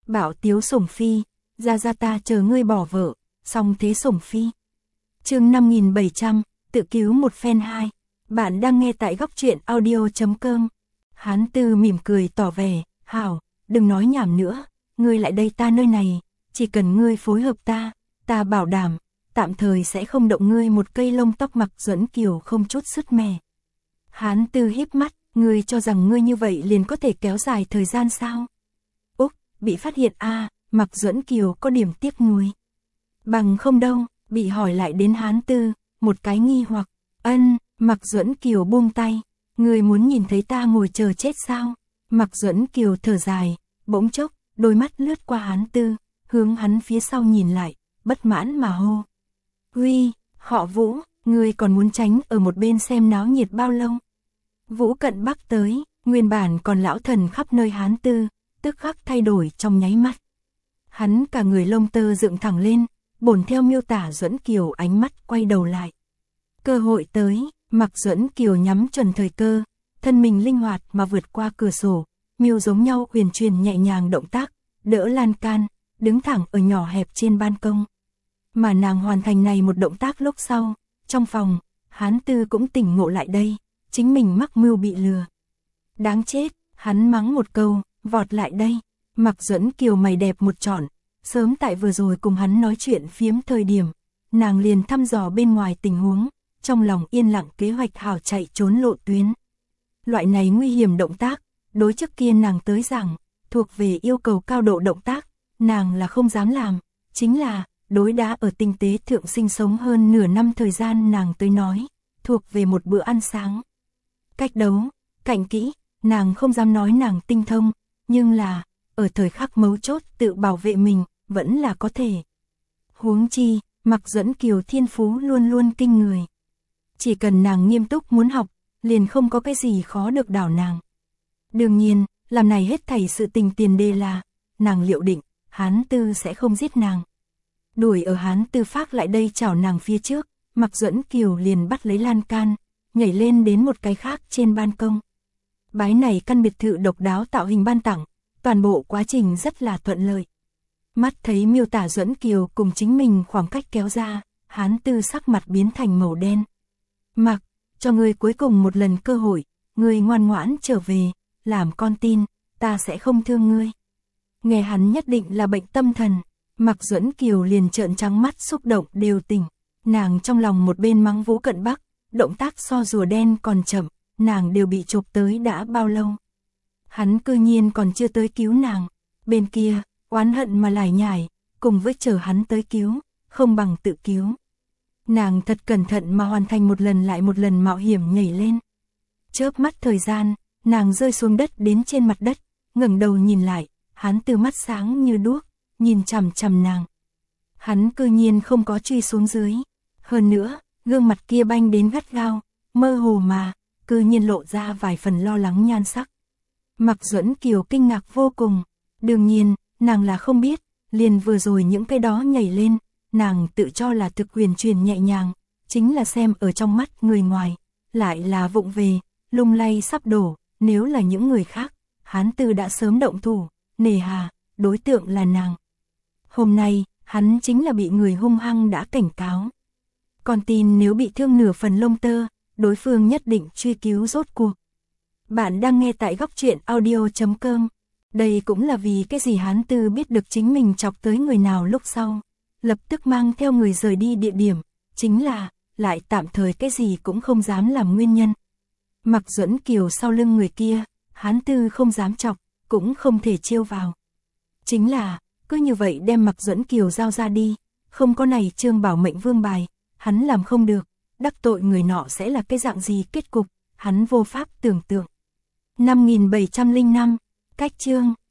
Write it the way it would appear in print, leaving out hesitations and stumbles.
Bảo tiếu sủng phi, ra ta chờ ngươi bỏ vợ, song thế sủng phi. Chương 5700, tự cứu một phen 2. Bạn đang nghe tại góc truyện audio.com. Hán Tư mỉm cười tỏ vẻ, hảo, đừng nói nhảm nữa, ngươi lại đây ta nơi này, chỉ cần ngươi phối hợp ta bảo đảm, tạm thời sẽ không động ngươi một cây lông tóc. Mạc Duẫn Kiều không chút sứt mẻ. Hán Tư híp mắt, ngươi cho rằng ngươi như vậy liền có thể kéo dài thời gian sao? Úc, bị phát hiện Mạc Duẫn Kiều có điểm tiếc nuối. Bằng không đâu, bị hỏi lại đến Hán Tư, một cái nghi hoặc. Mạc Duẫn Kiều buông tay, ngươi muốn nhìn thấy ta ngồi chờ chết sao? Mạc Duẫn Kiều thở dài, bỗng chốc, đôi mắt lướt qua Hán Tư, hướng hắn phía sau nhìn lại, bất mãn mà hô. Huy, họ Vũ, ngươi còn muốn tránh ở một bên xem náo nhiệt bao lâu? Vũ Cận Bắc tới, nguyên bản còn lão thần khắp nơi Hán Tư, tức khắc thay đổi trong nháy mắt. Hắn cả người lông tơ dựng thẳng lên, bổn theo miêu tả Duẫn Kiều ánh mắt quay đầu lại. Cơ hội tới, Mạc Duẫn Kiều nhắm chuẩn thời cơ, thân mình linh hoạt mà vượt qua cửa sổ, miêu giống nhau huyền truyền nhẹ nhàng động tác, đỡ lan can, đứng thẳng ở nhỏ hẹp trên ban công. Mà nàng hoàn thành này một động tác lúc sau, trong phòng, Hán Tư cũng tỉnh ngộ lại đây, chính mình mắc mưu bị lừa. Đáng chết, hắn mắng một câu, vọt lại đây. Mạc Duẫn Kiều mày đẹp một trọn, sớm tại vừa rồi cùng hắn nói chuyện phiếm thời điểm, nàng liền thăm dò bên ngoài tình huống, trong lòng yên lặng kế hoạch hảo chạy trốn lộ tuyến. Loại này nguy hiểm động tác, đối trước kia nàng tới rằng, thuộc về yêu cầu cao độ động tác, nàng là không dám làm, chính là, đối đã ở tinh tế thượng sinh sống hơn nửa năm thời gian nàng tới nói, thuộc về một bữa ăn sáng. Cách đấu, cạnh kỹ, nàng không dám nói nàng tinh thông, nhưng là, ở thời khắc mấu chốt tự bảo vệ mình, vẫn là có thể. Huống chi, Mạc Duẫn Kiều thiên phú luôn luôn kinh người. Chỉ cần nàng nghiêm túc muốn học, liền không có cái gì khó được đảo nàng. Đương nhiên, làm này hết thảy sự tình tiền đề là, nàng liệu định, Hán Tư sẽ không giết nàng. Đuổi ở Hán Tư phát lại đây chảo nàng phía trước, Mạc Duẫn Kiều liền bắt lấy lan can, nhảy lên đến một cái khác trên ban công. Bái này căn biệt thự độc đáo tạo hình ban tặng, toàn bộ quá trình rất là thuận lợi. Mắt thấy miêu tả Duẫn Kiều cùng chính mình khoảng cách kéo ra, Hán Tư sắc mặt biến thành màu đen. Mạc, cho ngươi cuối cùng một lần cơ hội, ngươi ngoan ngoãn trở về, làm con tin, ta sẽ không thương ngươi. Nghe hắn nhất định là bệnh tâm thần, Mạc Duẫn Kiều liền trợn trắng mắt xúc động đều tỉnh. Nàng trong lòng một bên mắng Vũ Cận Bắc, động tác so rùa đen còn chậm, nàng đều bị chụp tới đã bao lâu. Hắn cư nhiên còn chưa tới cứu nàng, bên kia, oán hận mà lải nhải, cùng với chờ hắn tới cứu, không bằng tự cứu. Nàng thật cẩn thận mà hoàn thành một lần lại một lần mạo hiểm nhảy lên. Chớp mắt thời gian, nàng rơi xuống đất đến trên mặt đất, ngẩng đầu nhìn lại, hắn từ mắt sáng như đuốc, nhìn chằm chằm nàng. Hắn cư nhiên không có truy xuống dưới. Hơn nữa, gương mặt kia banh đến gắt gao, mơ hồ mà, cư nhiên lộ ra vài phần lo lắng nhan sắc. Mạc Duẫn Kiều kinh ngạc vô cùng. Đương nhiên, nàng là không biết, liền vừa rồi những cái đó nhảy lên, nàng tự cho là thực huyền truyền nhẹ nhàng, chính là xem ở trong mắt người ngoài, lại là vụng về, lung lay sắp đổ, nếu là những người khác, Hán Tư đã sớm động thủ, nề hà, đối tượng là nàng. Hôm nay, hắn chính là bị người hung hăng đã cảnh cáo. Con tin nếu bị thương nửa phần lông tơ, đối phương nhất định truy cứu rốt cuộc. Bạn đang nghe tại góc truyện audio.com. Đây cũng là vì cái gì Hán Tư biết được chính mình chọc tới người nào lúc sau, lập tức mang theo người rời đi địa điểm, chính là, lại tạm thời cái gì cũng không dám làm nguyên nhân. Mạc Duẫn Kiều sau lưng người kia, Hán Tư không dám chọc, cũng không thể trêu vào. Chính là, cứ như vậy đem Mạc Duẫn Kiều giao ra đi, không có này chương bảo mệnh vương bài, hắn làm không được, đắc tội người nọ sẽ là cái dạng gì kết cục, hắn vô pháp tưởng tượng. 5705, cách chương.